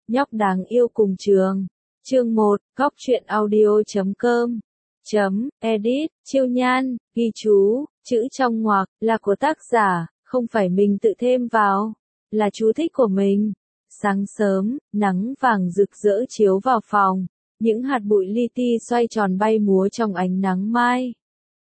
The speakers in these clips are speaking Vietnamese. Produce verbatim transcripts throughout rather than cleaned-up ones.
Nhóc đáng yêu cùng trường. Chương một, góc truyện audio chấm com. Chấm, edit, Chiêu Nhan, ghi chú, chữ trong ngoặc, là của tác giả, không phải mình tự thêm vào, là chú thích của mình. Sáng sớm, nắng vàng rực rỡ chiếu vào phòng, những hạt bụi li ti xoay tròn bay múa trong ánh nắng mai.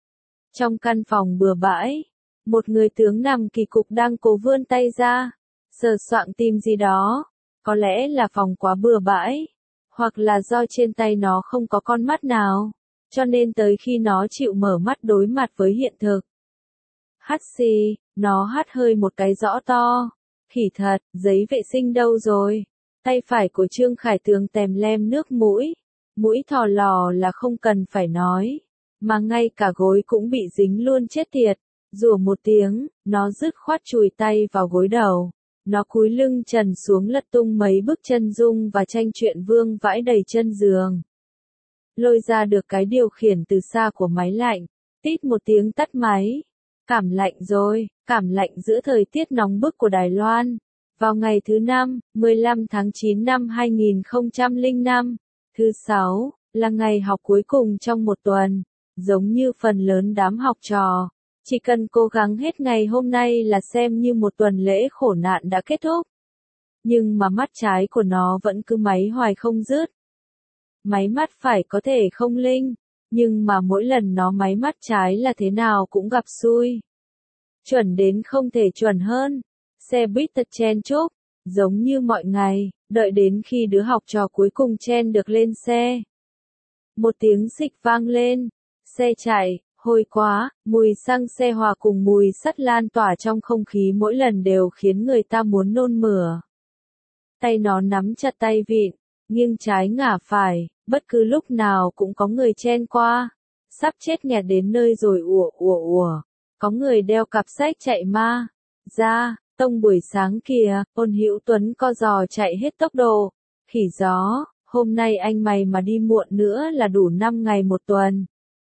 Trong căn phòng bừa bãi, một người tướng nằm kỳ cục đang cố vươn tay ra, sờ soạng tìm gì đó, có lẽ là phòng quá bừa bãi, hoặc là do trên tay nó không có con mắt nào, cho nên tới khi nó chịu mở mắt đối mặt với hiện thực. Hắt xì, nó hắt hơi một cái rõ to. Khỉ thật, giấy vệ sinh đâu rồi? Tay phải của Trương Khải Tường tèm lem nước mũi. Mũi thò lò là không cần phải nói. Mà ngay cả gối cũng bị dính luôn chết tiệt. Rủa một tiếng, nó dứt khoát chùi tay vào gối đầu. Nó cúi lưng trần xuống lật tung mấy bức chân dung và tranh truyện vương vãi đầy chân giường. Lôi ra được cái điều khiển từ xa của máy lạnh. Tít một tiếng tắt máy. Cảm lạnh rồi, cảm lạnh giữa thời tiết nóng bức của Đài Loan. Vào ngày thứ năm, mười lăm tháng chín năm hai nghìn không trăm lẻ năm, thứ sáu, là ngày học cuối cùng trong một tuần. Giống như phần lớn đám học trò, chỉ cần cố gắng hết ngày hôm nay là xem như một tuần lễ khổ nạn đã kết thúc. Nhưng mà mắt trái của nó vẫn cứ máy hoài không dứt. Máy mắt phải có thể không linh. Nhưng mà mỗi lần nó máy mắt trái là thế nào cũng gặp xui. Chuẩn đến không thể chuẩn hơn. Xe buýt thật chen chúc, giống như mọi ngày, đợi đến khi đứa học trò cuối cùng chen được lên xe. Một tiếng xịch vang lên, xe chạy, hôi quá, mùi xăng xe hòa cùng mùi sắt lan tỏa trong không khí mỗi lần đều khiến người ta muốn nôn mửa. Tay nó nắm chặt tay vịn, nghiêng trái ngả phải. Bất cứ lúc nào cũng có người chen qua, sắp chết nghẹt đến nơi rồi ùa ùa ùa, có người đeo cặp sách chạy ma, ra, tông buổi sáng kìa, Ôn Hữu Tuấn co giò chạy hết tốc độ, khỉ gió, hôm nay anh mày mà đi muộn nữa là đủ năm ngày một tuần,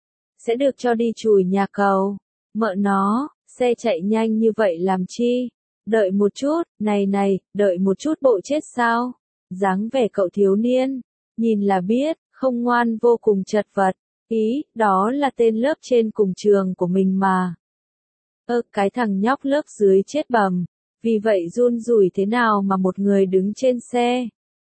sẽ được cho đi chùi nhà cầu, mợ nó, xe chạy nhanh như vậy làm chi, đợi một chút, này này, đợi một chút bộ chết sao, dáng vẻ cậu thiếu niên. Nhìn là biết, không ngoan vô cùng chật vật, ý, đó là tên lớp trên cùng trường của mình mà. Ơ, cái thằng nhóc lớp dưới chết bầm, vì vậy run rủi thế nào mà một người đứng trên xe.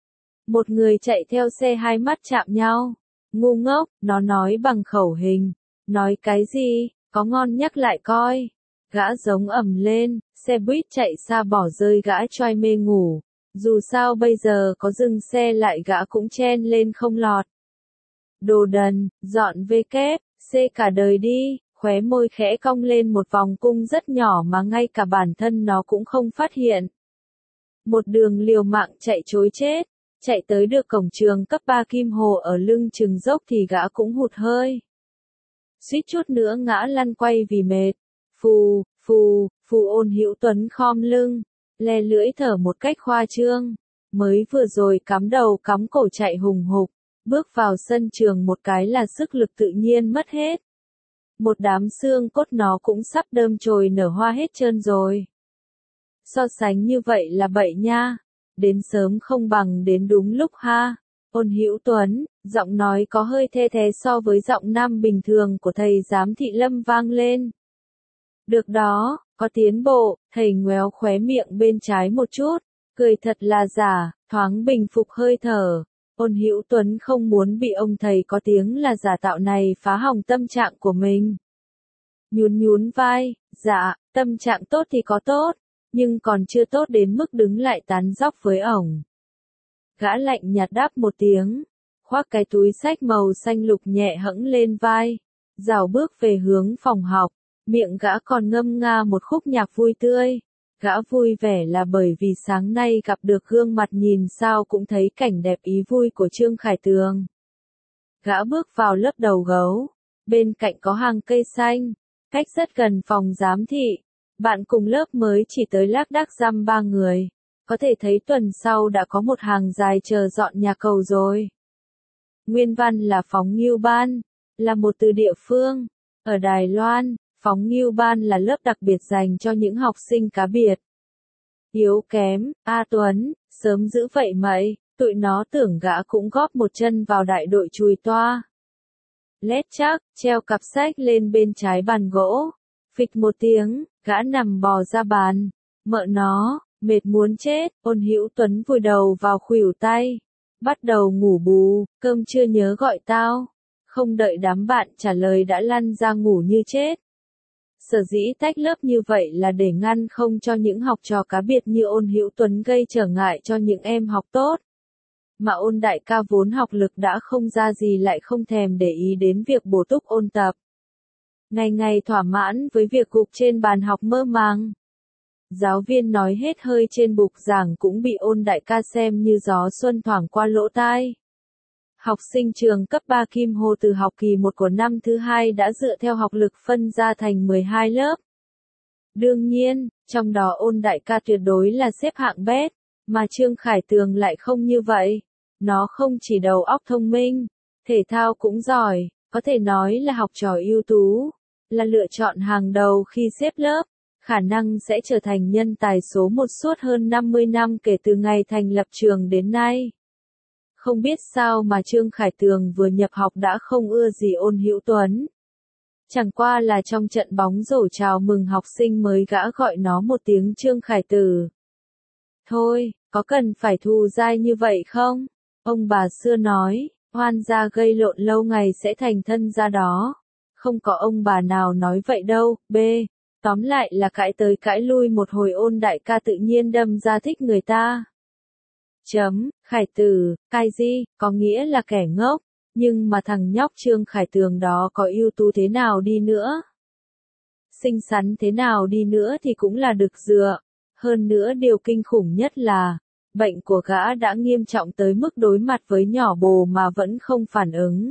Một người chạy theo xe hai mắt chạm nhau, ngu ngốc, nó nói bằng khẩu hình, nói cái gì, có ngon nhắc lại coi. Gã giống ầm lên, xe buýt chạy xa bỏ rơi gã choai mê ngủ. Dù sao bây giờ có dừng xe lại gã cũng chen lên không lọt. Đồ đần, dọn về kép, xê cả đời đi, khóe môi khẽ cong lên một vòng cung rất nhỏ mà ngay cả bản thân nó cũng không phát hiện. Một đường liều mạng chạy trối chết, chạy tới được cổng trường cấp ba Kim Hồ ở lưng chừng dốc thì gã cũng hụt hơi. Suýt chút nữa ngã lăn quay vì mệt. Phù, phù, phù Ôn Hữu Tuấn khom lưng. Le lưỡi thở một cách khoa trương, mới vừa rồi cắm đầu cắm cổ chạy hùng hục, bước vào sân trường một cái là sức lực tự nhiên mất hết. Một đám xương cốt nó cũng sắp đơm chồi nở hoa hết trơn rồi. So sánh như vậy là bậy nha, đến sớm không bằng đến đúng lúc ha. Ôn Hữu Tuấn, giọng nói có hơi the thé so với giọng nam bình thường của thầy giám thị Lâm vang lên. Được đó, có tiến bộ, thầy ngoéo khóe miệng bên trái một chút, cười thật là giả, thoáng bình phục hơi thở. Ôn Hữu Tuấn không muốn bị ông thầy có tiếng là giả tạo này phá hỏng tâm trạng của mình. Nhún nhún vai, dạ, tâm trạng tốt thì có tốt, nhưng còn chưa tốt đến mức đứng lại tán dóc với ổng. Gã lạnh nhạt đáp một tiếng, khoác cái túi xách màu xanh lục nhẹ hẫng lên vai, rảo bước về hướng phòng học. Miệng gã còn ngâm nga một khúc nhạc vui tươi. Gã vui vẻ là bởi vì sáng nay gặp được gương mặt nhìn sao cũng thấy cảnh đẹp ý vui của Trương Khải Tường. Gã bước vào lớp đầu gấu. Bên cạnh có hàng cây xanh. Cách rất gần phòng giám thị. Bạn cùng lớp mới chỉ tới lác đác dăm ba người. Có thể thấy tuần sau đã có một hàng dài chờ dọn nhà cầu rồi. Nguyên văn là phóng ngưu ban. Là một từ địa phương. Ở Đài Loan. Phóng ngưu ban là lớp đặc biệt dành cho những học sinh cá biệt. Yếu kém, A Tuấn, sớm giữ vậy mậy, Tụi nó tưởng gã cũng góp một chân vào đại đội chùi toa. Lét chắc, treo cặp sách lên bên trái bàn gỗ. Phịch một tiếng, gã nằm bò ra bàn. Mợ nó, mệt muốn chết, Ôn Hữu Tuấn vùi đầu vào khuỷu tay. Bắt đầu ngủ bù, cơm chưa nhớ gọi tao. Không đợi đám bạn trả lời đã lăn ra ngủ như chết. Sở dĩ tách lớp như vậy là để ngăn không cho những học trò cá biệt như Ôn Hữu Tuấn gây trở ngại cho những em học tốt. Mà Ôn đại ca vốn học lực đã không ra gì lại không thèm để ý đến việc bổ túc ôn tập. Ngày ngày thỏa mãn với việc gục trên bàn học mơ màng. Giáo viên nói hết hơi trên bục giảng cũng bị Ôn đại ca xem như gió xuân thoảng qua lỗ tai. Học sinh trường cấp ba Kim Hồ từ học kỳ một của năm thứ hai đã dựa theo học lực phân ra thành mười hai lớp. Đương nhiên, trong đó Ôn đại ca tuyệt đối là xếp hạng bét, mà Trương Khải Tường lại không như vậy. Nó không chỉ đầu óc thông minh, thể thao cũng giỏi, có thể nói là học trò ưu tú, là lựa chọn hàng đầu khi xếp lớp, khả năng sẽ trở thành nhân tài số một suốt hơn năm mươi năm kể từ ngày thành lập trường đến nay. Không biết sao mà Trương Khải Tường vừa nhập học đã không ưa gì Ôn Hữu Tuấn. Chẳng qua là trong trận bóng rổ chào mừng học sinh mới gã gọi nó một tiếng Trương Khải Tử. Thôi, có cần phải thù dai như vậy không? Ông bà xưa nói, oan gia gây lộn lâu ngày sẽ thành thân gia đó. Không có ông bà nào nói vậy đâu. B. Tóm lại là cãi tới cãi lui một hồi Ôn đại ca tự nhiên đâm ra thích người ta. Chấm, Khải Tử, cái gì, có nghĩa là kẻ ngốc, nhưng mà thằng nhóc Trương Khải Tường đó có ưu tú thế nào đi nữa. Xinh xắn thế nào đi nữa thì cũng là được dựa. Hơn nữa điều kinh khủng nhất là, bệnh của gã đã nghiêm trọng tới mức đối mặt với nhỏ bồ mà vẫn không phản ứng.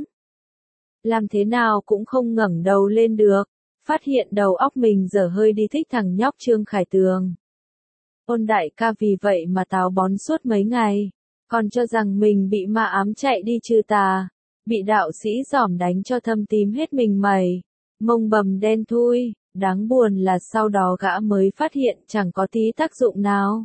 Làm thế nào cũng không ngẩng đầu lên được, phát hiện đầu óc mình dở hơi đi thích thằng nhóc Trương Khải Tường. Ôn đại ca vì vậy mà táo bón suốt mấy ngày, còn cho rằng mình bị ma ám chạy đi trừ tà, bị đạo sĩ giỏm đánh cho thâm tím hết mình mày, mông bầm đen thui, đáng buồn là sau đó gã mới phát hiện chẳng có tí tác dụng nào.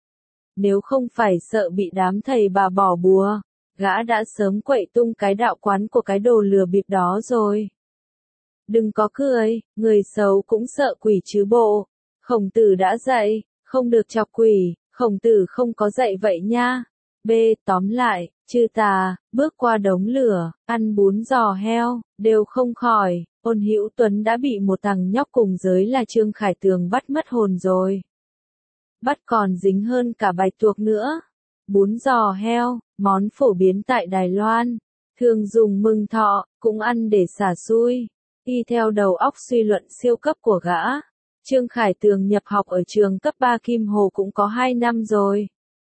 Nếu không phải sợ bị đám thầy bà bỏ bùa, gã đã sớm quậy tung cái đạo quán của cái đồ lừa bịp đó rồi. Đừng có cười, người xấu cũng sợ quỷ chứ bộ. Khổng Tử đã dạy, không được chọc quỷ, Khổng Tử không có dạy vậy nha. B. Tóm lại, trừ tà, bước qua đống lửa, ăn bún giò heo, đều không khỏi. Ôn Hữu Tuấn đã bị một thằng nhóc cùng giới là Trương Khải Tường bắt mất hồn rồi. Bắt còn dính hơn cả bạch tuộc nữa. Bún giò heo, món phổ biến tại Đài Loan, thường dùng mừng thọ, cũng ăn để xả xui. Y theo đầu óc suy luận siêu cấp của gã, Trương Khải Tường nhập học ở trường cấp ba Kim Hồ cũng có hai năm rồi.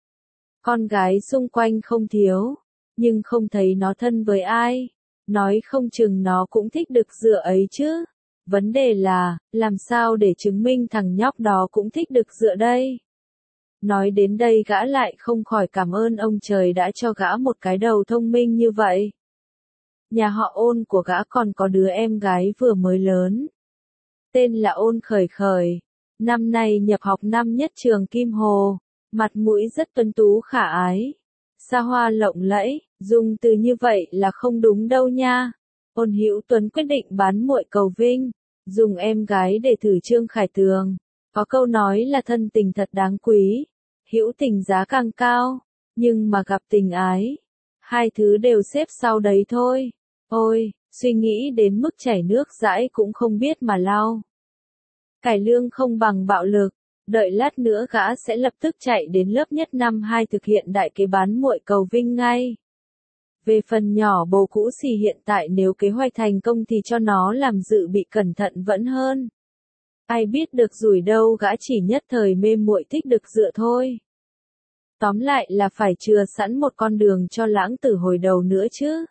Con gái xung quanh không thiếu, nhưng không thấy nó thân với ai. Nói không chừng nó cũng thích đực dựa ấy chứ. Vấn đề là, làm sao để chứng minh thằng nhóc đó cũng thích đực dựa đây? Nói đến đây gã lại không khỏi cảm ơn ông trời đã cho gã một cái đầu thông minh như vậy. Nhà họ Ôn của gã còn có đứa em gái vừa mới lớn. Tên là Ôn Khởi Khởi. Năm nay nhập học năm nhất trường Kim Hồ. Mặt mũi rất tuấn tú khả ái. Xa hoa lộng lẫy, dùng từ như vậy là không đúng đâu nha. Ôn Hữu Tuấn quyết định bán muội cầu vinh, dùng em gái để thử Trương Khải Tường. Có câu nói là thân tình thật đáng quý, hữu tình giá càng cao, nhưng mà gặp tình ái, hai thứ đều xếp sau đấy thôi. Ôi, suy nghĩ đến mức chảy nước dãi cũng không biết mà lau. Cải lương không bằng bạo lực, đợi lát nữa gã sẽ lập tức chạy đến lớp nhất năm hai thực hiện đại kế bán muội cầu vinh ngay. Về phần nhỏ bồ cũ xì hiện tại nếu kế hoạch thành công thì cho nó làm dự bị cẩn thận vẫn hơn. Ai biết được rủi đâu gã chỉ nhất thời mê muội thích được dựa thôi. Tóm lại là phải chừa sẵn một con đường cho lãng tử hồi đầu nữa chứ.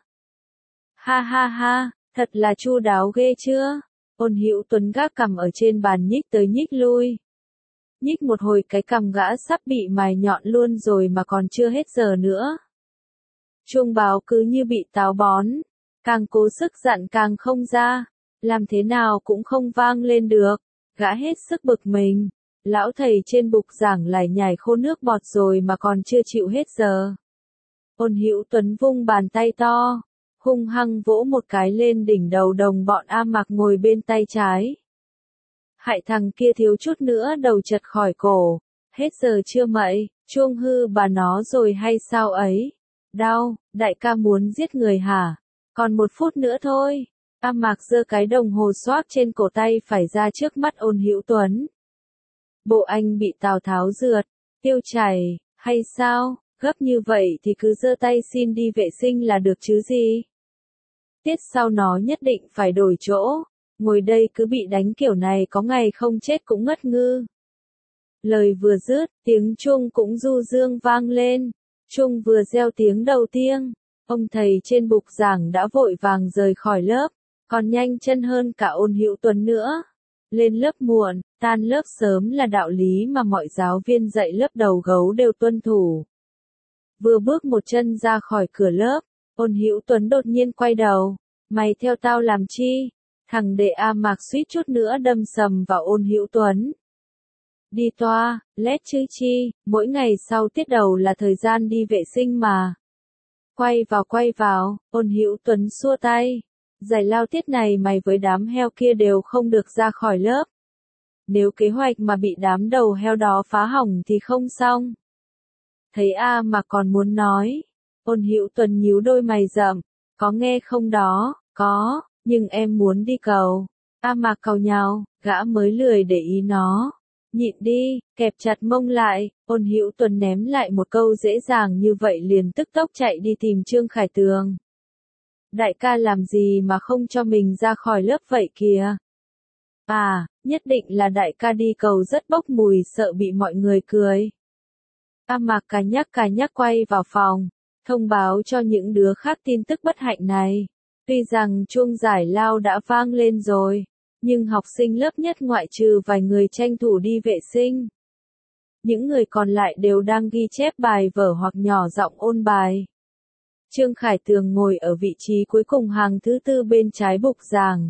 Ha ha ha, thật là chu đáo ghê chưa? Ôn Hữu Tuấn gác cằm ở trên bàn nhích tới nhích lui. Nhích một hồi cái cằm gã sắp bị mài nhọn luôn rồi mà còn chưa hết giờ nữa. Chuông báo cứ như bị táo bón, càng cố sức dặn càng không ra, làm thế nào cũng không vang lên được, gã hết sức bực mình. Lão thầy trên bục giảng lại nhảy khô nước bọt rồi mà còn chưa chịu hết giờ. Ôn Hữu Tuấn vung bàn tay to, hung hăng vỗ một cái lên đỉnh đầu đồng bọn A Mạc ngồi bên tay trái. Hại thằng kia thiếu chút nữa đầu chật khỏi cổ. Hết giờ chưa mậy, chuông hư bà nó rồi hay sao ấy? Đau, đại ca muốn giết người hả? Còn một phút nữa thôi. A Mạc giơ cái đồng hồ xoác trên cổ tay phải ra trước mắt Ôn Hữu Tuấn. Bộ anh bị Tào Tháo rượt, tiêu chảy, hay sao? Gấp như vậy thì cứ giơ tay xin đi vệ sinh là được chứ gì? Tiết sau nó nhất định phải đổi chỗ, ngồi đây cứ bị đánh kiểu này có ngày không chết cũng ngất ngư. Lời vừa dứt, tiếng chuông cũng du dương vang lên, chuông vừa reo tiếng đầu tiên, ông thầy trên bục giảng đã vội vàng rời khỏi lớp, còn nhanh chân hơn cả Ôn Hữu Tuấn nữa. Lên lớp muộn, tan lớp sớm là đạo lý mà mọi giáo viên dạy lớp đầu gấu đều tuân thủ. Vừa bước một chân ra khỏi cửa lớp, Ôn Hữu Tuấn đột nhiên quay đầu, mày theo tao làm chi? Thằng đệ A Mạc suýt chút nữa đâm sầm vào Ôn Hữu Tuấn. Đi toa, lét chứ chi, mỗi ngày sau tiết đầu là thời gian đi vệ sinh mà. Quay vào quay vào, Ôn Hữu Tuấn xua tay. Giải lao tiết này mày với đám heo kia đều không được ra khỏi lớp. Nếu kế hoạch mà bị đám đầu heo đó phá hỏng thì không xong. Thấy A mà còn muốn nói. Ôn Hữu Tuấn nhíu đôi mày rậm. Có nghe không đó? Có, nhưng em muốn đi cầu. A Mạc cầu nhau, gã mới lười để ý nó. Nhịn đi, kẹp chặt mông lại. Ôn Hữu Tuấn ném lại một câu dễ dàng như vậy liền tức tốc chạy đi tìm Trương Khải Tường. Đại ca làm gì mà không cho mình ra khỏi lớp vậy kìa? À, nhất định là đại ca đi cầu rất bốc mùi sợ bị mọi người cười. A Mạc cà nhắc cà nhắc quay vào phòng, thông báo cho những đứa khác tin tức bất hạnh này. Tuy rằng chuông giải lao đã vang lên rồi, nhưng học sinh lớp nhất ngoại trừ vài người tranh thủ đi vệ sinh. Những người còn lại đều đang ghi chép bài vở hoặc nhỏ giọng ôn bài. Trương Khải Tường ngồi ở vị trí cuối cùng hàng thứ tư bên trái bục giảng.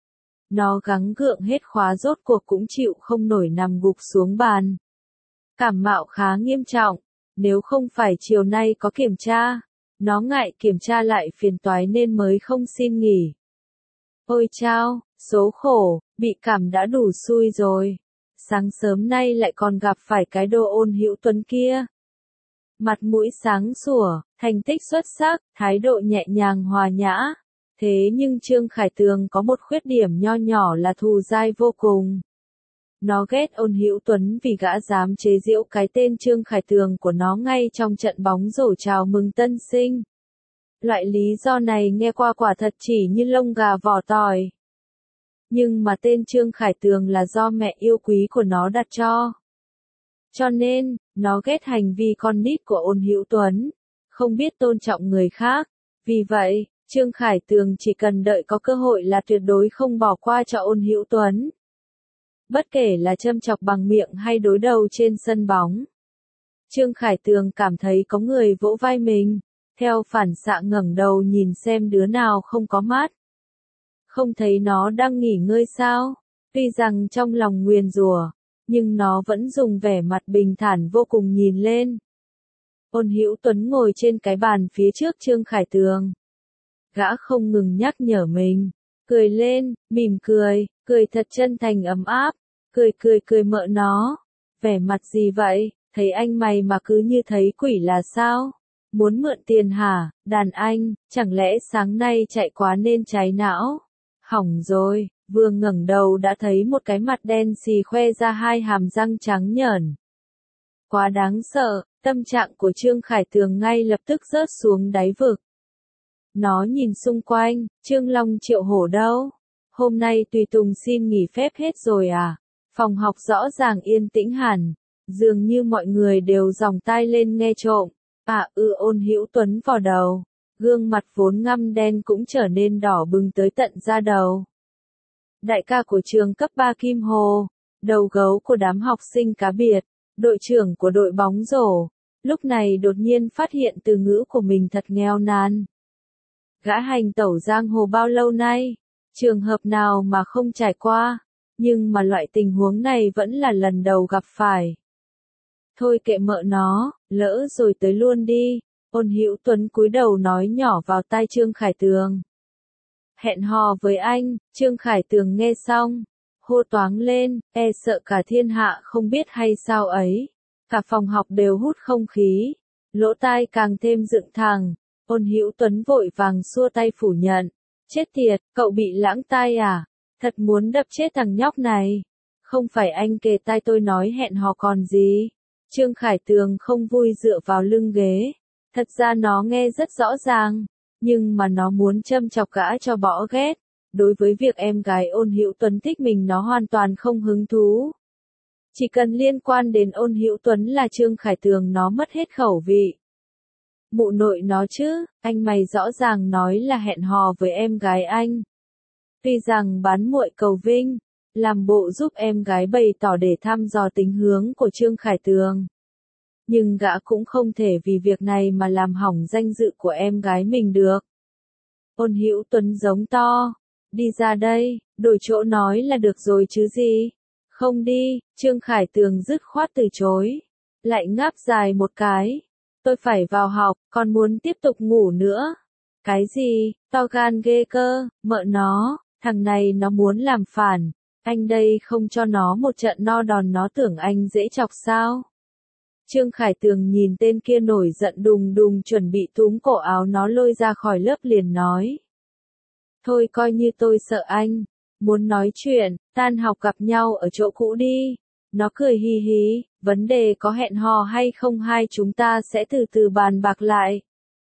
Nó gắng gượng hết khóa rốt cuộc cũng chịu không nổi nằm gục xuống bàn. Cảm mạo khá nghiêm trọng, nếu không phải chiều nay có kiểm tra, nó ngại kiểm tra lại phiền toái nên mới không xin nghỉ. Ôi chao, số khổ, bị cảm đã đủ xui rồi. Sáng sớm nay lại còn gặp phải cái đồ Ôn Hữu Tuấn kia. Mặt mũi sáng sủa, thành tích xuất sắc, thái độ nhẹ nhàng hòa nhã. Thế nhưng Trương Khải Tường có một khuyết điểm nho nhỏ là thù dai vô cùng. Nó ghét Ôn Hữu Tuấn vì gã dám chế giễu cái tên Trương Khải Tường của nó ngay trong trận bóng rổ chào mừng tân sinh. Loại lý do này nghe qua quả thật chỉ như lông gà vỏ tỏi. Nhưng mà tên Trương Khải Tường là do mẹ yêu quý của nó đặt cho. Cho nên, nó ghét hành vi con nít của Ôn Hữu Tuấn, không biết tôn trọng người khác. Vì vậy, Trương Khải Tường chỉ cần đợi có cơ hội là tuyệt đối không bỏ qua cho Ôn Hữu Tuấn. Bất kể là châm chọc bằng miệng hay đối đầu trên sân bóng. Trương Khải Tường cảm thấy có người vỗ vai mình, theo phản xạ ngẩng đầu nhìn xem đứa nào không có mắt. Không thấy nó đang nghỉ ngơi sao? Tuy rằng trong lòng nguyền rủa, nhưng nó vẫn dùng vẻ mặt bình thản vô cùng nhìn lên. Ôn Hữu Tuấn ngồi trên cái bàn phía trước Trương Khải Tường. Gã không ngừng nhắc nhở mình, cười lên, mỉm cười, cười thật chân thành ấm áp, cười cười cười mợ nó. Vẻ mặt gì vậy, thấy anh mày mà cứ như thấy quỷ là sao? Muốn mượn tiền hả, đàn anh, chẳng lẽ sáng nay chạy quá nên cháy não? Hỏng rồi, vừa ngẩng đầu đã thấy một cái mặt đen xì khoe ra hai hàm răng trắng nhởn. Quá đáng sợ, tâm trạng của Trương Khải Tường ngay lập tức rớt xuống đáy vực. Nó nhìn xung quanh, Trương Long Triệu Hổ đâu? Hôm nay tùy tùng xin nghỉ phép hết rồi à? Phòng học rõ ràng yên tĩnh hẳn, dường như mọi người đều dòng tai lên nghe trộm. À ư Ôn Hữu Tuấn vào đầu, gương mặt vốn ngăm đen cũng trở nên đỏ bừng tới tận da đầu. Đại ca của trường cấp ba Kim Hồ, đầu gấu của đám học sinh cá biệt, đội trưởng của đội bóng rổ, lúc này đột nhiên phát hiện từ ngữ của mình thật nghèo nàn. Gã hành tẩu giang hồ bao lâu nay, trường hợp nào mà không trải qua, nhưng mà loại tình huống này vẫn là lần đầu gặp phải. Thôi kệ mợ nó, lỡ rồi tới luôn đi, Ôn Hữu Tuấn cúi đầu nói nhỏ vào tai Trương Khải Tường. Hẹn hò với anh, Trương Khải Tường nghe xong, hô toáng lên, e sợ cả thiên hạ không biết hay sao ấy. Cả phòng học đều hút không khí, lỗ tai càng thêm dựng thẳng. Ôn Hữu Tuấn vội vàng xua tay phủ nhận. Chết tiệt, cậu bị lãng tai à? Thật muốn đập chết thằng nhóc này. Không phải anh kề tai tôi nói hẹn hò còn gì. Trương Khải Tường không vui dựa vào lưng ghế. Thật ra nó nghe rất rõ ràng, nhưng mà nó muốn châm chọc gã cho bỏ ghét. Đối với việc em gái Ôn Hữu Tuấn thích mình nó hoàn toàn không hứng thú. Chỉ cần liên quan đến Ôn Hữu Tuấn là Trương Khải Tường nó mất hết khẩu vị. Mụ nội nó chứ, anh mày rõ ràng nói là hẹn hò với em gái anh. Tuy rằng bán muội cầu vinh, làm bộ giúp em gái bày tỏ để thăm dò tính hướng của Trương Khải Tường. Nhưng gã cũng không thể vì việc này mà làm hỏng danh dự của em gái mình được. Ôn Hữu Tuấn giống to, đi ra đây, đổi chỗ nói là được rồi chứ gì. Không đi, Trương Khải Tường dứt khoát từ chối. Lại ngáp dài một cái. Tôi phải vào học, còn muốn tiếp tục ngủ nữa. Cái gì, to gan ghê cơ, mợ nó, thằng này nó muốn làm phản. Anh đây không cho nó một trận no đòn nó tưởng anh dễ chọc sao. Trương Khải Tường nhìn tên kia nổi giận đùng đùng chuẩn bị túm cổ áo nó lôi ra khỏi lớp liền nói. Thôi coi như tôi sợ anh. Muốn nói chuyện, tan học gặp nhau ở chỗ cũ đi. Nó cười hì hí, vấn đề có hẹn hò hay không hai chúng ta sẽ từ từ bàn bạc lại.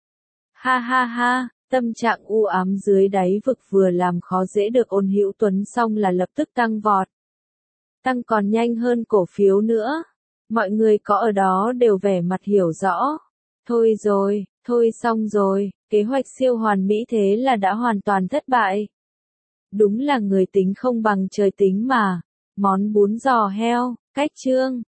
Ha ha ha, tâm trạng u ám dưới đáy vực vừa làm khó dễ được Ôn Hữu Tuấn xong là lập tức tăng vọt. Tăng còn nhanh hơn cổ phiếu nữa. Mọi người có ở đó đều vẻ mặt hiểu rõ. Thôi rồi, thôi xong rồi, kế hoạch siêu hoàn mỹ thế là đã hoàn toàn thất bại. Đúng là người tính không bằng trời tính mà. Món bún giò heo, cách chương.